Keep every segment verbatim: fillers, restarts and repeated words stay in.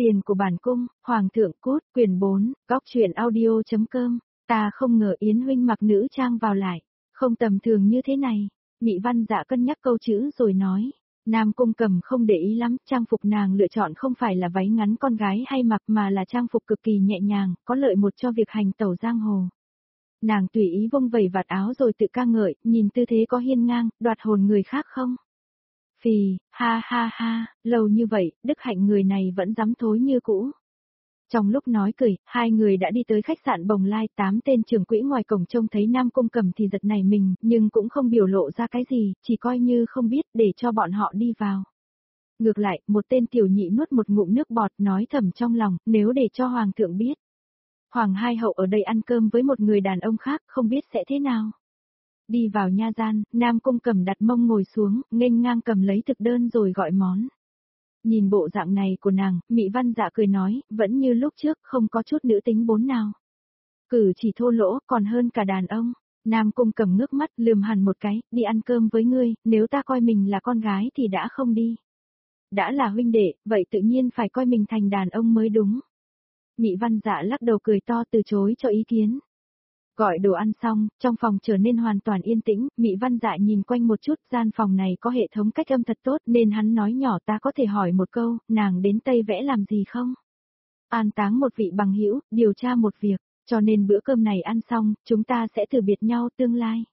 Tiền của bản cung, Hoàng thượng cút, quyền bốn, góc truyện audio.com, ta không ngờ Yến huynh mặc nữ trang vào lại, không tầm thường như thế này. Mị Văn Dạ cân nhắc câu chữ rồi nói, Nam Cung Cầm không để ý lắm, trang phục nàng lựa chọn không phải là váy ngắn con gái hay mặc mà là trang phục cực kỳ nhẹ nhàng, có lợi một cho việc hành tẩu giang hồ. Nàng tùy ý vung vẩy vạt áo rồi tự ca ngợi, nhìn tư thế có hiên ngang, đoạt hồn người khác không? Phì, ha ha ha, lâu như vậy, đức hạnh người này vẫn dám thối như cũ. Trong lúc nói cười, hai người đã đi tới khách sạn Bồng Lai, tám tên trưởng quỹ ngoài cổng trông thấy Nam Cung Cầm thì giật nảy mình, nhưng cũng không biểu lộ ra cái gì, chỉ coi như không biết để cho bọn họ đi vào. Ngược lại, một tên tiểu nhị nuốt một ngụm nước bọt nói thầm trong lòng, nếu để cho Hoàng thượng biết. Hoàng hai hậu ở đây ăn cơm với một người đàn ông khác, không biết sẽ thế nào. Đi vào nha gian, Nam Cung Cầm đặt mông ngồi xuống, nghênh ngang cầm lấy thực đơn rồi gọi món. Nhìn bộ dạng này của nàng, Mị Văn Dạ cười nói, vẫn như lúc trước, không có chút nữ tính bốn nào. Cử chỉ thô lỗ, còn hơn cả đàn ông. Nam Cung Cầm ngước mắt, lườm hẳn một cái, đi ăn cơm với ngươi, nếu ta coi mình là con gái thì đã không đi. Đã là huynh đệ, vậy tự nhiên phải coi mình thành đàn ông mới đúng. Mị Văn Dạ lắc đầu cười to từ chối cho ý kiến. Gọi đồ ăn xong, trong phòng trở nên hoàn toàn yên tĩnh, Mị Văn Dạ nhìn quanh một chút, gian phòng này có hệ thống cách âm thật tốt nên hắn nói nhỏ, ta có thể hỏi một câu, nàng đến Tây Vẽ làm gì không? An táng một vị bằng hữu, điều tra một việc, cho nên bữa cơm này ăn xong, chúng ta sẽ từ biệt nhau tương lai.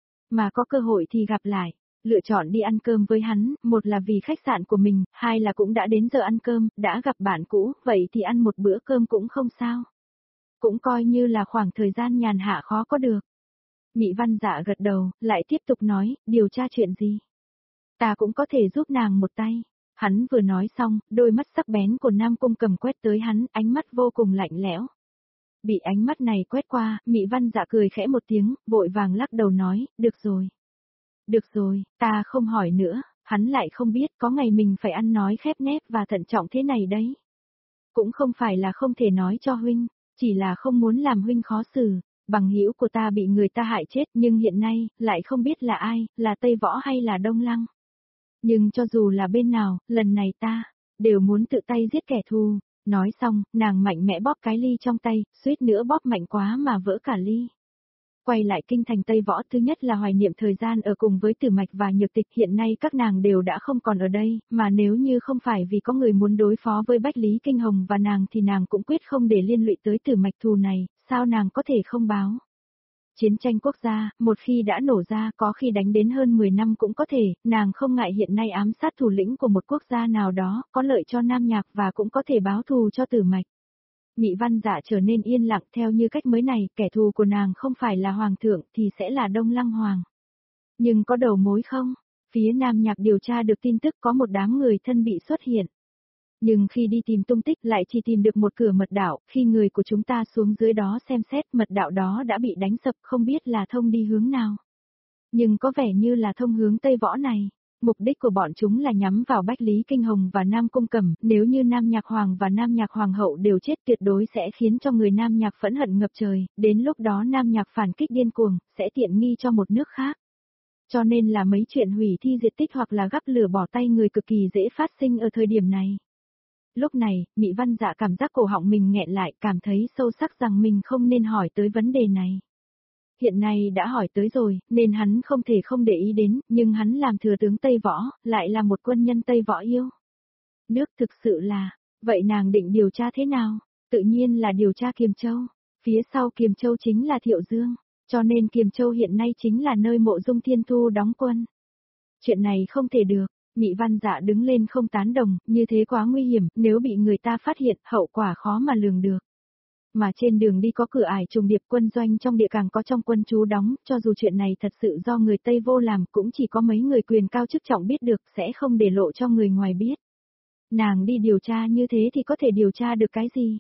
Mà có cơ hội thì gặp lại. Lựa chọn đi ăn cơm với hắn, một là vì khách sạn của mình, hai là cũng đã đến giờ ăn cơm, đã gặp bạn cũ, vậy thì ăn một bữa cơm cũng không sao. Cũng coi như là khoảng thời gian nhàn hạ khó có được. Mị Văn Dạ gật đầu, lại tiếp tục nói, điều tra chuyện gì? Ta cũng có thể giúp nàng một tay. Hắn vừa nói xong, đôi mắt sắc bén của Nam Cung Cầm quét tới hắn, ánh mắt vô cùng lạnh lẽo. Bị ánh mắt này quét qua, Mị Văn Dạ cười khẽ một tiếng, vội vàng lắc đầu nói, được rồi. Được rồi, ta không hỏi nữa, hắn lại không biết có ngày mình phải ăn nói khép nép và thận trọng thế này đấy. Cũng không phải là không thể nói cho huynh, chỉ là không muốn làm huynh khó xử, bằng hữu của ta bị người ta hại chết nhưng hiện nay, lại không biết là ai, là Tây Võ hay là Đông Lăng. Nhưng cho dù là bên nào, lần này ta, đều muốn tự tay giết kẻ thù. Nói xong, nàng mạnh mẽ bóp cái ly trong tay, suýt nữa bóp mạnh quá mà vỡ cả ly. Quay lại kinh thành Tây Võ, thứ nhất là hoài niệm thời gian ở cùng với Tử Mạch và Nhược Tịch, hiện nay các nàng đều đã không còn ở đây, mà nếu như không phải vì có người muốn đối phó với Bách Lý Kinh Hồng và nàng thì nàng cũng quyết không để liên lụy tới Tử Mạch thù này, sao nàng có thể không báo. Chiến tranh quốc gia, một khi đã nổ ra có khi đánh đến hơn mười năm cũng có thể, nàng không ngại hiện nay ám sát thủ lĩnh của một quốc gia nào đó, có lợi cho Nam Nhạc và cũng có thể báo thù cho Tử Mạch. Mị Văn Dạ trở nên yên lặng theo như cách mới này, kẻ thù của nàng không phải là Hoàng thượng thì sẽ là Đông Lăng Hoàng. Nhưng có đầu mối không? Phía Nam Nhạc điều tra được tin tức có một đám người thân bị xuất hiện. Nhưng khi đi tìm tung tích lại chỉ tìm được một cửa mật đạo, khi người của chúng ta xuống dưới đó xem xét mật đạo đó đã bị đánh sập không biết là thông đi hướng nào. Nhưng có vẻ như là thông hướng Tây Võ này. Mục đích của bọn chúng là nhắm vào Bách Lý Kinh Hồng và Nam Cung Cầm, nếu như Nam Nhạc Hoàng và Nam Nhạc Hoàng hậu đều chết tuyệt đối sẽ khiến cho người Nam Nhạc phẫn hận ngập trời, đến lúc đó Nam Nhạc phản kích điên cuồng, sẽ tiện nghi cho một nước khác. Cho nên là mấy chuyện hủy thi diệt tích hoặc là gắp lửa bỏ tay người cực kỳ dễ phát sinh ở thời điểm này. Lúc này, Mị Văn Dạ cảm giác cổ họng mình nghẹn lại, cảm thấy sâu sắc rằng mình không nên hỏi tới vấn đề này. Hiện nay đã hỏi tới rồi, nên hắn không thể không để ý đến, nhưng hắn làm thừa tướng Tây Võ, lại là một quân nhân Tây Võ yêu. Nước thực sự là, vậy nàng định điều tra thế nào? Tự nhiên là điều tra Kiềm Châu. Phía sau Kiềm Châu chính là Thiệu Dương, cho nên Kiềm Châu hiện nay chính là nơi Mộ Dung Thiên Thu đóng quân. Chuyện này không thể được, Mị Văn Dạ đứng lên không tán đồng, như thế quá nguy hiểm, nếu bị người ta phát hiện, hậu quả khó mà lường được. Mà trên đường đi có cửa ải trùng điệp, quân doanh trong địa càng có trong quân trú đóng, cho dù chuyện này thật sự do người Tây vô làm cũng chỉ có mấy người quyền cao chức trọng biết được, sẽ không để lộ cho người ngoài biết. Nàng đi điều tra như thế thì có thể điều tra được cái gì?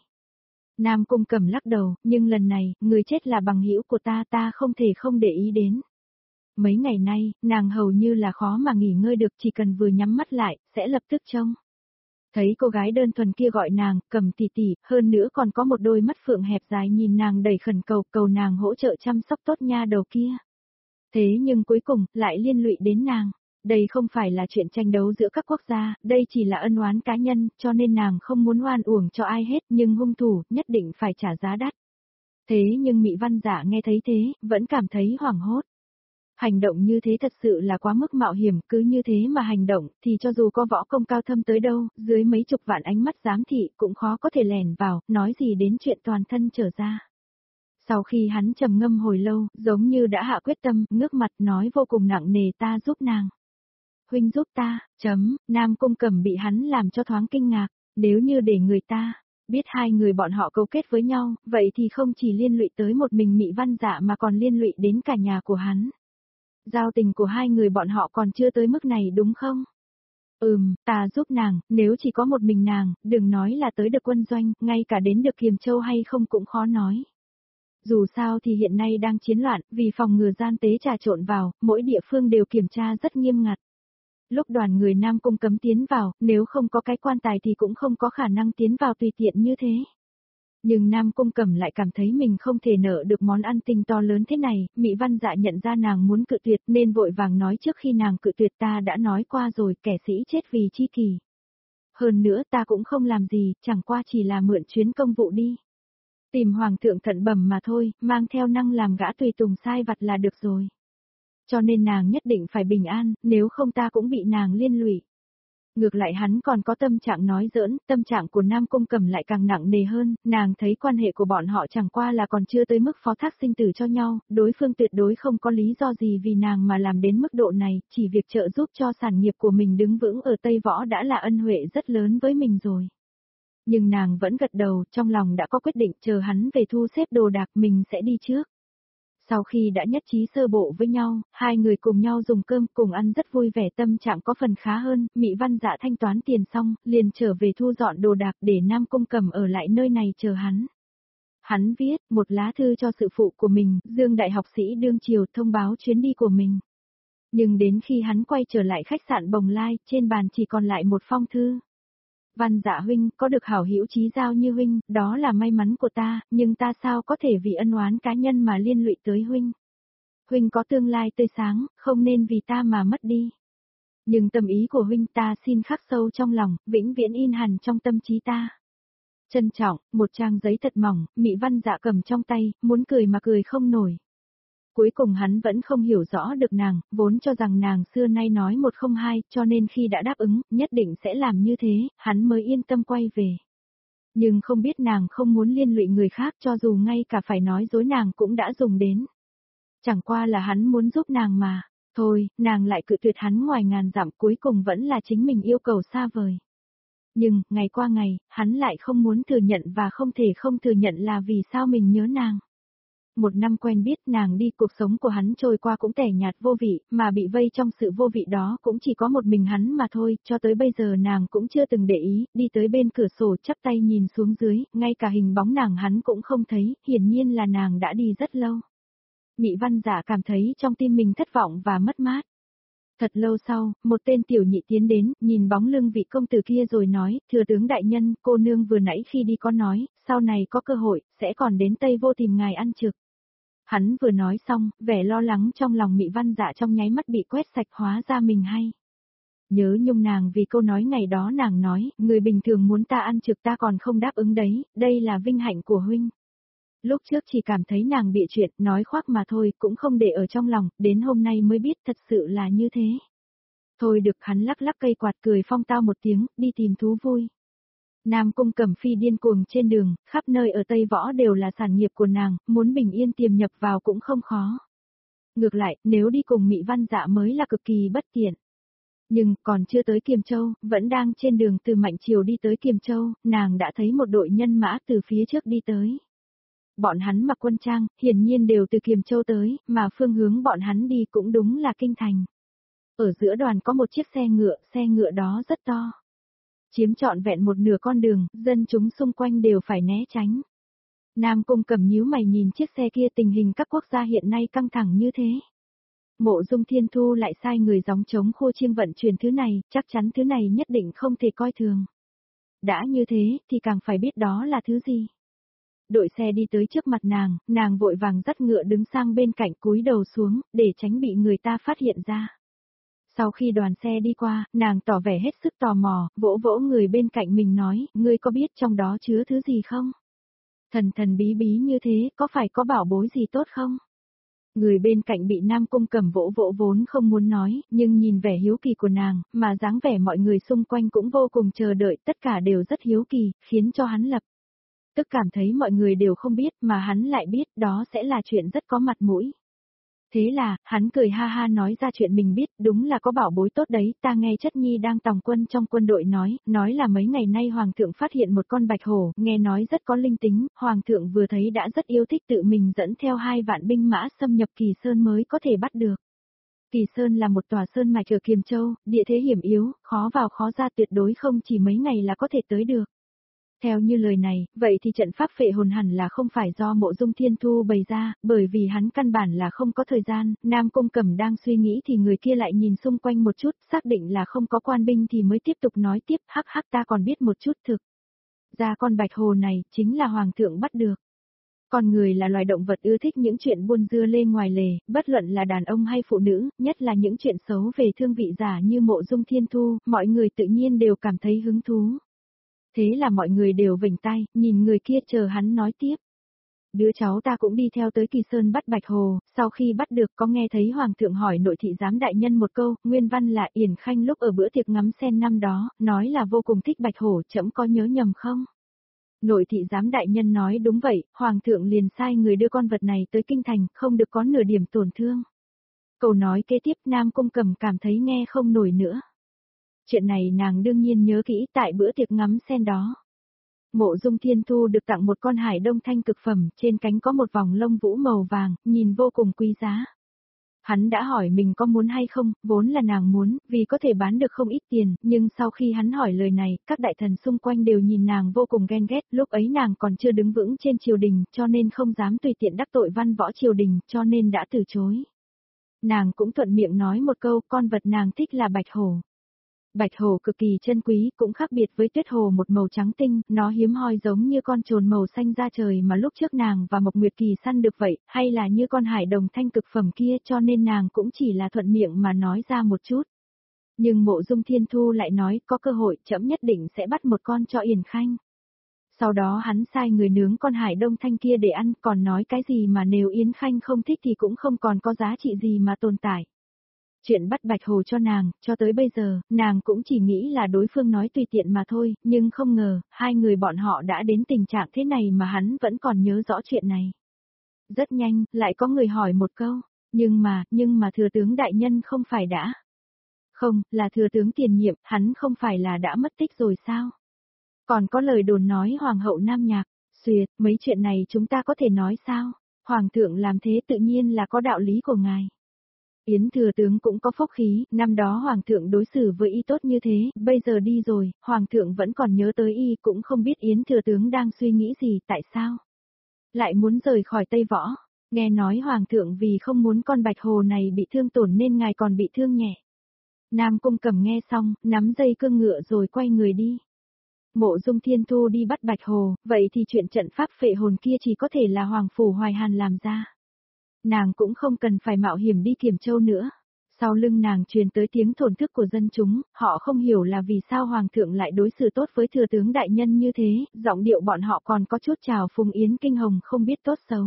Nam Cung Cầm lắc đầu, nhưng lần này, người chết là bằng hữu của ta, ta không thể không để ý đến. Mấy ngày nay, nàng hầu như là khó mà nghỉ ngơi được, chỉ cần vừa nhắm mắt lại, sẽ lập tức trông. Thấy cô gái đơn thuần kia gọi nàng, Cầm tỷ tỷ, hơn nữa còn có một đôi mắt phượng hẹp dài nhìn nàng đầy khẩn cầu, cầu nàng hỗ trợ chăm sóc tốt nha đầu kia. Thế nhưng cuối cùng, lại liên lụy đến nàng. Đây không phải là chuyện tranh đấu giữa các quốc gia, đây chỉ là ân oán cá nhân, cho nên nàng không muốn oan uổng cho ai hết, nhưng hung thủ nhất định phải trả giá đắt. Thế nhưng Mị Văn Dạ nghe thấy thế, vẫn cảm thấy hoảng hốt. Hành động như thế thật sự là quá mức mạo hiểm, cứ như thế mà hành động, thì cho dù có võ công cao thâm tới đâu, dưới mấy chục vạn ánh mắt giám thị cũng khó có thể lẻn vào, nói gì đến chuyện toàn thân trở ra. Sau khi hắn trầm ngâm hồi lâu, giống như đã hạ quyết tâm, ngước mặt nói vô cùng nặng nề, ta giúp nàng. Huynh giúp ta, chấm, Nam Cung Cẩm bị hắn làm cho thoáng kinh ngạc, nếu như để người ta biết hai người bọn họ cấu kết với nhau, vậy thì không chỉ liên lụy tới một mình Mị Văn Dạ mà còn liên lụy đến cả nhà của hắn. Giao tình của hai người bọn họ còn chưa tới mức này đúng không? Ừm, ta giúp nàng, nếu chỉ có một mình nàng, đừng nói là tới được quân doanh, ngay cả đến được Kiềm Châu hay không cũng khó nói. Dù sao thì hiện nay đang chiến loạn, vì phòng ngừa gian tế trà trộn vào, mỗi địa phương đều kiểm tra rất nghiêm ngặt. Lúc đoàn người Nam Cung cấm tiến vào, nếu không có cái quan tài thì cũng không có khả năng tiến vào tùy tiện như thế. Nhưng Nam Cung Cẩm lại cảm thấy mình không thể nợ được món ăn tinh to lớn thế này, Mị Văn Dạ nhận ra nàng muốn cự tuyệt nên vội vàng nói trước khi nàng cự tuyệt ta đã nói qua rồi, kẻ sĩ chết vì chi kỳ. Hơn nữa ta cũng không làm gì, chẳng qua chỉ là mượn chuyến công vụ đi. Tìm hoàng thượng thận bẩm mà thôi, mang theo năng làm gã tùy tùng sai vặt là được rồi. Cho nên nàng nhất định phải bình an, nếu không ta cũng bị nàng liên lụy. Ngược lại hắn còn có tâm trạng nói giỡn, tâm trạng của Nam Cung Cẩm lại càng nặng nề hơn, nàng thấy quan hệ của bọn họ chẳng qua là còn chưa tới mức phó thác sinh tử cho nhau, đối phương tuyệt đối không có lý do gì vì nàng mà làm đến mức độ này, chỉ việc trợ giúp cho sản nghiệp của mình đứng vững ở Tây Võ đã là ân huệ rất lớn với mình rồi. Nhưng nàng vẫn gật đầu, trong lòng đã có quyết định chờ hắn về thu xếp đồ đạc mình sẽ đi trước. Sau khi đã nhất trí sơ bộ với nhau, hai người cùng nhau dùng cơm cùng ăn rất vui vẻ, tâm trạng có phần khá hơn, Mị Văn Dạ thanh toán tiền xong, liền trở về thu dọn đồ đạc để Nam Cung Cẩm ở lại nơi này chờ hắn. Hắn viết một lá thư cho sự phụ của mình, Dương đại học sĩ đương triều thông báo chuyến đi của mình. Nhưng đến khi hắn quay trở lại khách sạn Bồng Lai, trên bàn chỉ còn lại một phong thư. Văn Dạ huynh, có được hảo hữu chí giao như huynh, đó là may mắn của ta, nhưng ta sao có thể vì ân oán cá nhân mà liên lụy tới huynh. Huynh có tương lai tươi sáng, không nên vì ta mà mất đi. Nhưng tâm ý của huynh ta xin khắc sâu trong lòng, vĩnh viễn in hằn trong tâm trí ta. Trân trọng, một trang giấy thật mỏng, Mị Văn Dạ cầm trong tay, muốn cười mà cười không nổi. Cuối cùng hắn vẫn không hiểu rõ được nàng, vốn cho rằng nàng xưa nay nói một không hai, cho nên khi đã đáp ứng, nhất định sẽ làm như thế, hắn mới yên tâm quay về. Nhưng không biết nàng không muốn liên lụy người khác cho dù ngay cả phải nói dối nàng cũng đã dùng đến. Chẳng qua là hắn muốn giúp nàng mà, thôi, nàng lại cự tuyệt hắn ngoài ngàn dặm, cuối cùng vẫn là chính mình yêu cầu xa vời. Nhưng, ngày qua ngày, hắn lại không muốn thừa nhận và không thể không thừa nhận là vì sao mình nhớ nàng. Một năm quen biết nàng đi, cuộc sống của hắn trôi qua cũng tẻ nhạt vô vị, mà bị vây trong sự vô vị đó cũng chỉ có một mình hắn mà thôi, cho tới bây giờ nàng cũng chưa từng để ý, đi tới bên cửa sổ chắp tay nhìn xuống dưới, ngay cả hình bóng nàng hắn cũng không thấy, hiển nhiên là nàng đã đi rất lâu. Mị Văn Dạ cảm thấy trong tim mình thất vọng và mất mát. Thật lâu sau, một tên tiểu nhị tiến đến, nhìn bóng lưng vị công tử kia rồi nói, thừa tướng đại nhân, cô nương vừa nãy khi đi có nói, sau này có cơ hội, sẽ còn đến Tây Vô tìm ngài ăn trực. Hắn vừa nói xong, vẻ lo lắng trong lòng Mị Văn Dạ trong nháy mắt bị quét sạch, hóa ra mình hay. Nhớ nhung nàng vì câu nói ngày đó nàng nói, người bình thường muốn ta ăn trực ta còn không đáp ứng đấy, đây là vinh hạnh của huynh. Lúc trước chỉ cảm thấy nàng bịa chuyện, nói khoác mà thôi, cũng không để ở trong lòng, đến hôm nay mới biết thật sự là như thế. Thôi được, hắn lắc lắc cây quạt cười phong tao một tiếng, đi tìm thú vui. Nam Cung Cẩm phi điên cuồng trên đường, khắp nơi ở Tây Võ đều là sản nghiệp của nàng, muốn bình yên tiềm nhập vào cũng không khó. Ngược lại, nếu đi cùng Mị Văn Dạ mới là cực kỳ bất tiện. Nhưng, còn chưa tới Kiềm Châu, vẫn đang trên đường từ Mạnh Triều đi tới Kiềm Châu, nàng đã thấy một đội nhân mã từ phía trước đi tới. Bọn hắn mặc quân trang, hiển nhiên đều từ Kiềm Châu tới, mà phương hướng bọn hắn đi cũng đúng là kinh thành. Ở giữa đoàn có một chiếc xe ngựa, xe ngựa đó rất to. Chiếm trọn vẹn một nửa con đường, dân chúng xung quanh đều phải né tránh. Nam Cung Cẩm nhíu mày nhìn chiếc xe kia, tình hình các quốc gia hiện nay căng thẳng như thế. Mộ Dung Thiên Thu lại sai người gióng trống khô chiêng vận chuyển thứ này, chắc chắn thứ này nhất định không thể coi thường. Đã như thế, thì càng phải biết đó là thứ gì. Đội xe đi tới trước mặt nàng, nàng vội vàng dắt ngựa đứng sang bên cạnh cúi đầu xuống, để tránh bị người ta phát hiện ra. Sau khi đoàn xe đi qua, nàng tỏ vẻ hết sức tò mò, vỗ vỗ người bên cạnh mình nói, ngươi có biết trong đó chứa thứ gì không? Thần thần bí bí như thế, có phải có bảo bối gì tốt không? Người bên cạnh bị Nam Cung Cẩm vỗ vỗ vốn không muốn nói, nhưng nhìn vẻ hiếu kỳ của nàng, mà dáng vẻ mọi người xung quanh cũng vô cùng chờ đợi, tất cả đều rất hiếu kỳ, khiến cho hắn lập tức cảm thấy mọi người đều không biết mà hắn lại biết, đó sẽ là chuyện rất có mặt mũi. Thế là, hắn cười ha ha nói ra chuyện mình biết, đúng là có bảo bối tốt đấy, ta nghe Chất Nhi đang tòng quân trong quân đội nói, nói là mấy ngày nay Hoàng thượng phát hiện một con bạch hổ, nghe nói rất có linh tính, Hoàng thượng vừa thấy đã rất yêu thích tự mình dẫn theo hai vạn binh mã xâm nhập Kỳ Sơn mới có thể bắt được. Kỳ Sơn là một tòa sơn mạch ở Kiềm Châu, địa thế hiểm yếu, khó vào khó ra tuyệt đối không chỉ mấy ngày là có thể tới được. Theo như lời này, vậy thì trận pháp phệ hồn hẳn là không phải do Mộ Dung Thiên Thu bày ra, bởi vì hắn căn bản là không có thời gian, Nam Cung Cẩm đang suy nghĩ thì người kia lại nhìn xung quanh một chút, xác định là không có quan binh thì mới tiếp tục nói tiếp, hắc hắc ta còn biết một chút thực. Ra con bạch hồ này, chính là Hoàng thượng bắt được. Con người là loài động vật ưa thích những chuyện buôn dưa lê ngoài lề, bất luận là đàn ông hay phụ nữ, nhất là những chuyện xấu về thương vị giả như Mộ Dung Thiên Thu, mọi người tự nhiên đều cảm thấy hứng thú. Thế là mọi người đều vểnh tai, nhìn người kia chờ hắn nói tiếp. Đứa cháu ta cũng đi theo tới Kỳ Sơn bắt bạch hồ, sau khi bắt được có nghe thấy Hoàng thượng hỏi nội thị giám đại nhân một câu, nguyên văn là Yển Khanh lúc ở bữa tiệc ngắm sen năm đó, nói là vô cùng thích bạch hổ, trẫm có nhớ nhầm không? Nội thị giám đại nhân nói đúng vậy, Hoàng thượng liền sai người đưa con vật này tới kinh thành, không được có nửa điểm tổn thương. Câu nói kế tiếp Nam Cung Cẩm cảm thấy nghe không nổi nữa. Chuyện này nàng đương nhiên nhớ kỹ tại bữa tiệc ngắm sen đó. Mộ Dung Thiên Thu được tặng một con hải đông thanh cực phẩm, trên cánh có một vòng lông vũ màu vàng, nhìn vô cùng quý giá. Hắn đã hỏi mình có muốn hay không, vốn là nàng muốn, vì có thể bán được không ít tiền, nhưng sau khi hắn hỏi lời này, các đại thần xung quanh đều nhìn nàng vô cùng ghen ghét, lúc ấy nàng còn chưa đứng vững trên triều đình, cho nên không dám tùy tiện đắc tội văn võ triều đình, cho nên đã từ chối. Nàng cũng thuận miệng nói một câu, con vật nàng thích là bạch hổ. Bạch hổ cực kỳ chân quý, cũng khác biệt với tuyết hổ một màu trắng tinh, nó hiếm hoi giống như con trồn màu xanh da trời mà lúc trước nàng và Mộc Nguyệt Kỳ săn được vậy, hay là như con hải đồng thanh cực phẩm kia, cho nên nàng cũng chỉ là thuận miệng mà nói ra một chút. Nhưng Mộ Dung Thiên Thu lại nói, có cơ hội, trẫm nhất định sẽ bắt một con cho Yển Khanh. Sau đó hắn sai người nướng con hải đông thanh kia để ăn, còn nói cái gì mà nếu Yến Khanh không thích thì cũng không còn có giá trị gì mà tồn tại. Chuyện bắt bạch hồ cho nàng, cho tới bây giờ, nàng cũng chỉ nghĩ là đối phương nói tùy tiện mà thôi, nhưng không ngờ, hai người bọn họ đã đến tình trạng thế này mà hắn vẫn còn nhớ rõ chuyện này. Rất nhanh, lại có người hỏi một câu, nhưng mà, nhưng mà thừa tướng đại nhân không phải đã. Không, là thừa tướng tiền nhiệm, hắn không phải là đã mất tích rồi sao? Còn có lời đồn nói hoàng hậu Nam Nhạc, xuyệt, mấy chuyện này chúng ta có thể nói sao? Hoàng thượng làm thế tự nhiên là có đạo lý của ngài. Yến thừa tướng cũng có phúc khí, năm đó hoàng thượng đối xử với y tốt như thế, bây giờ đi rồi, hoàng thượng vẫn còn nhớ tới y, cũng không biết Yến thừa tướng đang suy nghĩ gì, tại sao lại muốn rời khỏi Tây Võ. Nghe nói hoàng thượng vì không muốn con bạch hồ này bị thương tổn nên ngài còn bị thương nhẹ. Nam Cung Cẩm nghe xong, nắm dây cương ngựa rồi quay người đi. Mộ Dung Thiên Thu đi bắt bạch hồ, vậy thì chuyện trận pháp phệ hồn kia chỉ có thể là Hoàng Phủ Hoài Hàn làm ra. Nàng cũng không cần phải mạo hiểm đi Kiềm Châu nữa. Sau lưng nàng truyền tới tiếng thổn thức của dân chúng, họ không hiểu là vì sao Hoàng thượng lại đối xử tốt với thừa tướng đại nhân như thế, giọng điệu bọn họ còn có chút chào phúng Yến Kinh Hồng không biết tốt xấu.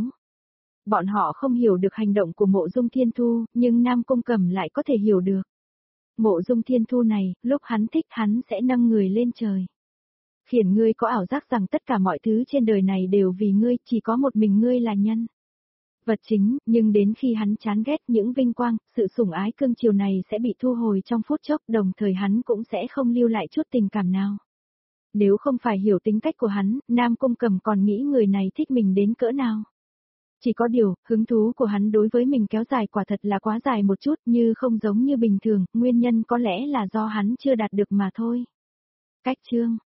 Bọn họ không hiểu được hành động của Mộ Dung Thiên Thu, nhưng Nam Cung Cẩm lại có thể hiểu được. Mộ Dung Thiên Thu này, lúc hắn thích hắn sẽ nâng người lên trời. Khiến ngươi có ảo giác rằng tất cả mọi thứ trên đời này đều vì ngươi, chỉ có một mình ngươi là nhân vật chính, nhưng đến khi hắn chán ghét những vinh quang, sự sủng ái cưng chiều này sẽ bị thu hồi trong phút chốc, đồng thời hắn cũng sẽ không lưu lại chút tình cảm nào. Nếu không phải hiểu tính cách của hắn, Nam Cung Cẩm còn nghĩ người này thích mình đến cỡ nào. Chỉ có điều, hứng thú của hắn đối với mình kéo dài quả thật là quá dài một chút, như không giống như bình thường, nguyên nhân có lẽ là do hắn chưa đạt được mà thôi. Cách chương